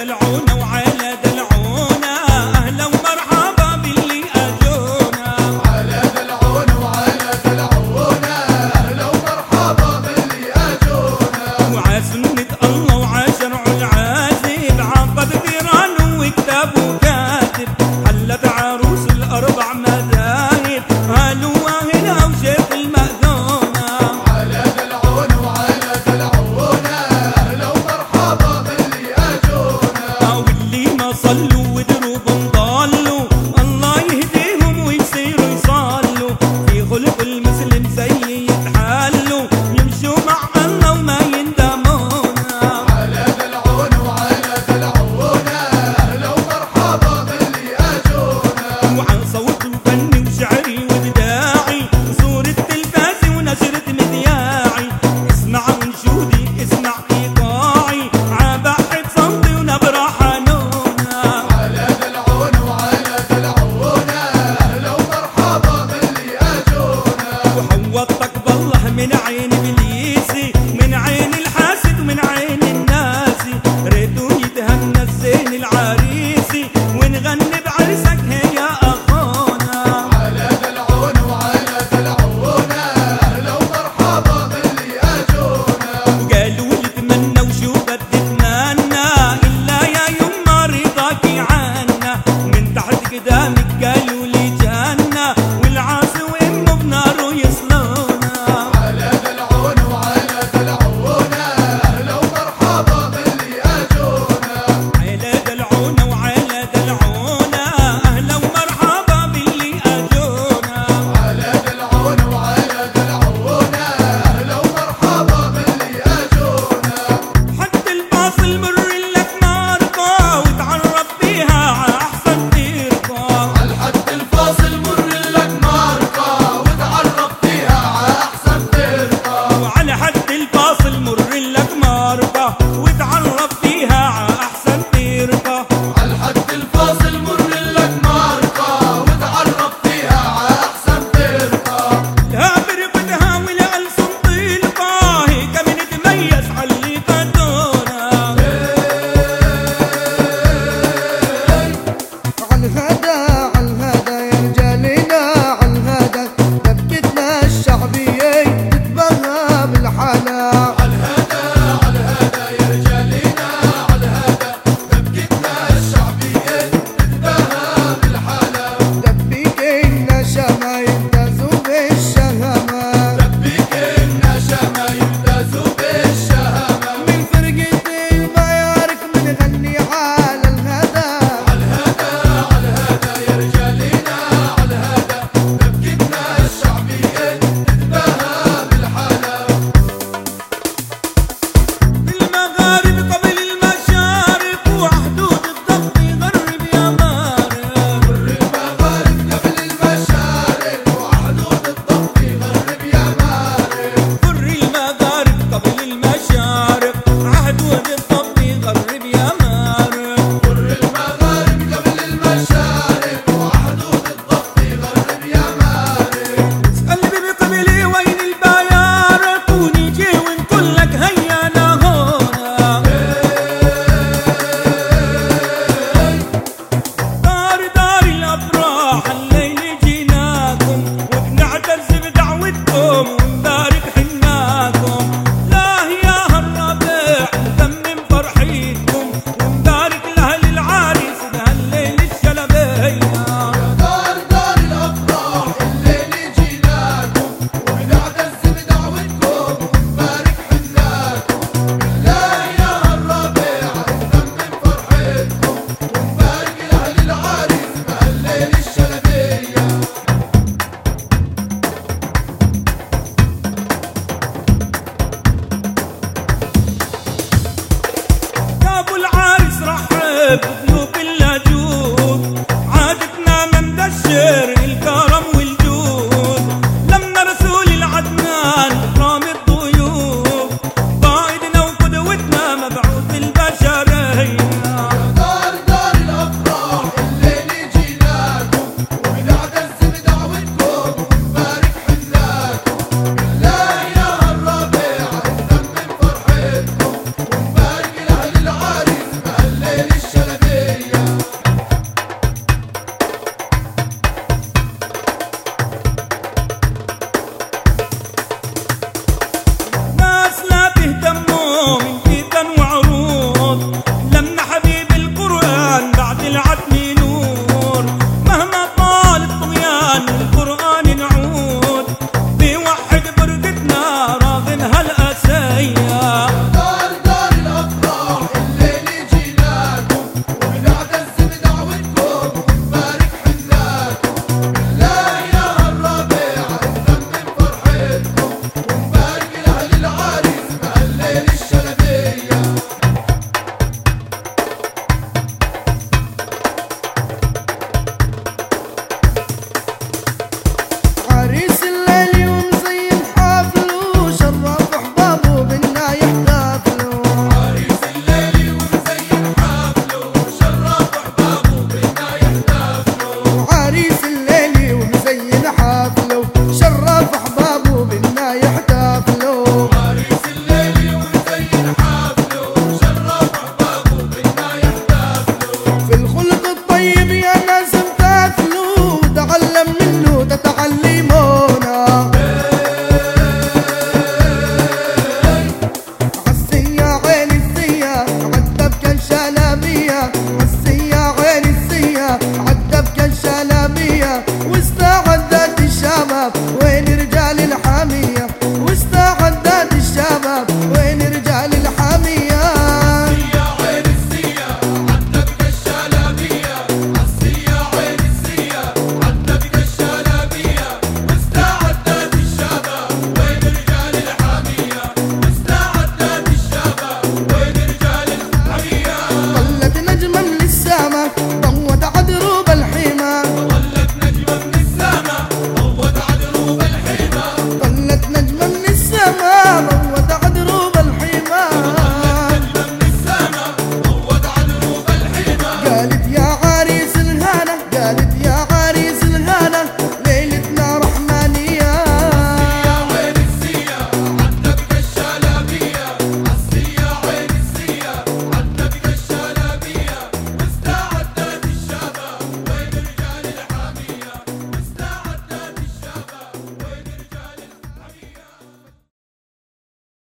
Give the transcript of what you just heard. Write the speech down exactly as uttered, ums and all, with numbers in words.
دلعونا وعلى دلعونا أهلا ومرحبا باللي أجونا. على دلعونا وعلى دلعونا أهلا ومرحبا باللي أجونا. وعسنة الله وعشرع العازب عقد ثيران وكتاب وكاتب حلت عروس الأربع مذاهب هالو واهلها وشيخ المأذونة. على دلعونا وعلى دلعونا أهلا ومرحبا باللي أجونا. واللي ما صلوا ودروبهم ضالوا الله يهديهم ويصيروا يصلوا في خلق المسلم زي يتحلوا يمشوا مع الله وما يندمونا. على دلعونا وعلى دلعونا أهلا ومرحبا باللي أجونا. وعن صوت وفني وشعري وابداعي وصورة تلفازي ونشرة مذياعي اسمع انشودي اسمع ايقاعي عبحة صوتي ونبرة حنونة. على دلعونا وعلى دلعونا أهلا ومرحبا باللي أجونا. وحوطك بالله من عين ابليسي من عين الحاسد ومن عين الناسي ريتو يتهنى الزين العريسي ونغني بعرسك يا اخونا. على دلعونا وعلى دلعونا أهلا ومرحبا باللي أجونا. وقالوا لي اتمنى وشو بدي اتمنى الا يا يما رضاكي عنا من تحت قدامك قالوا لي جنة والعاصي وامه بناره يصلونا. على دلعونا وعلى دلعونا أهلا ومرحبا باللي أجونا. على دلعونا وعلى دلعونا اهلا ومرحبا باللي اجونا. على دلعونا وعلى دلعونا أهلا ومرحبا باللي أجونا. حتى الباص المر لك ماركة وتعرف فيها على احسن تركة. عالحد الفاصل مر لك ماركة وتعرف فيها على أحسن تركة. وعلى حد الفاصل مر لك ماركة وتعرف فيها على احسن تركة. عالحد الفاصل مر لك ماركة وتعرف فيها على أحسن تركة. لها برقتها والألسن طيلقة هيك من تميز علي بدونا. عالهدى عالهدى يا رجالنا عالهدى دبكتنا الشعبية تتبغى بالحلا. عالهدى عالهدى يا رجالنا عالهدى دبكتنا الشعبية تتباهى بالحلا. دبكينا شمايل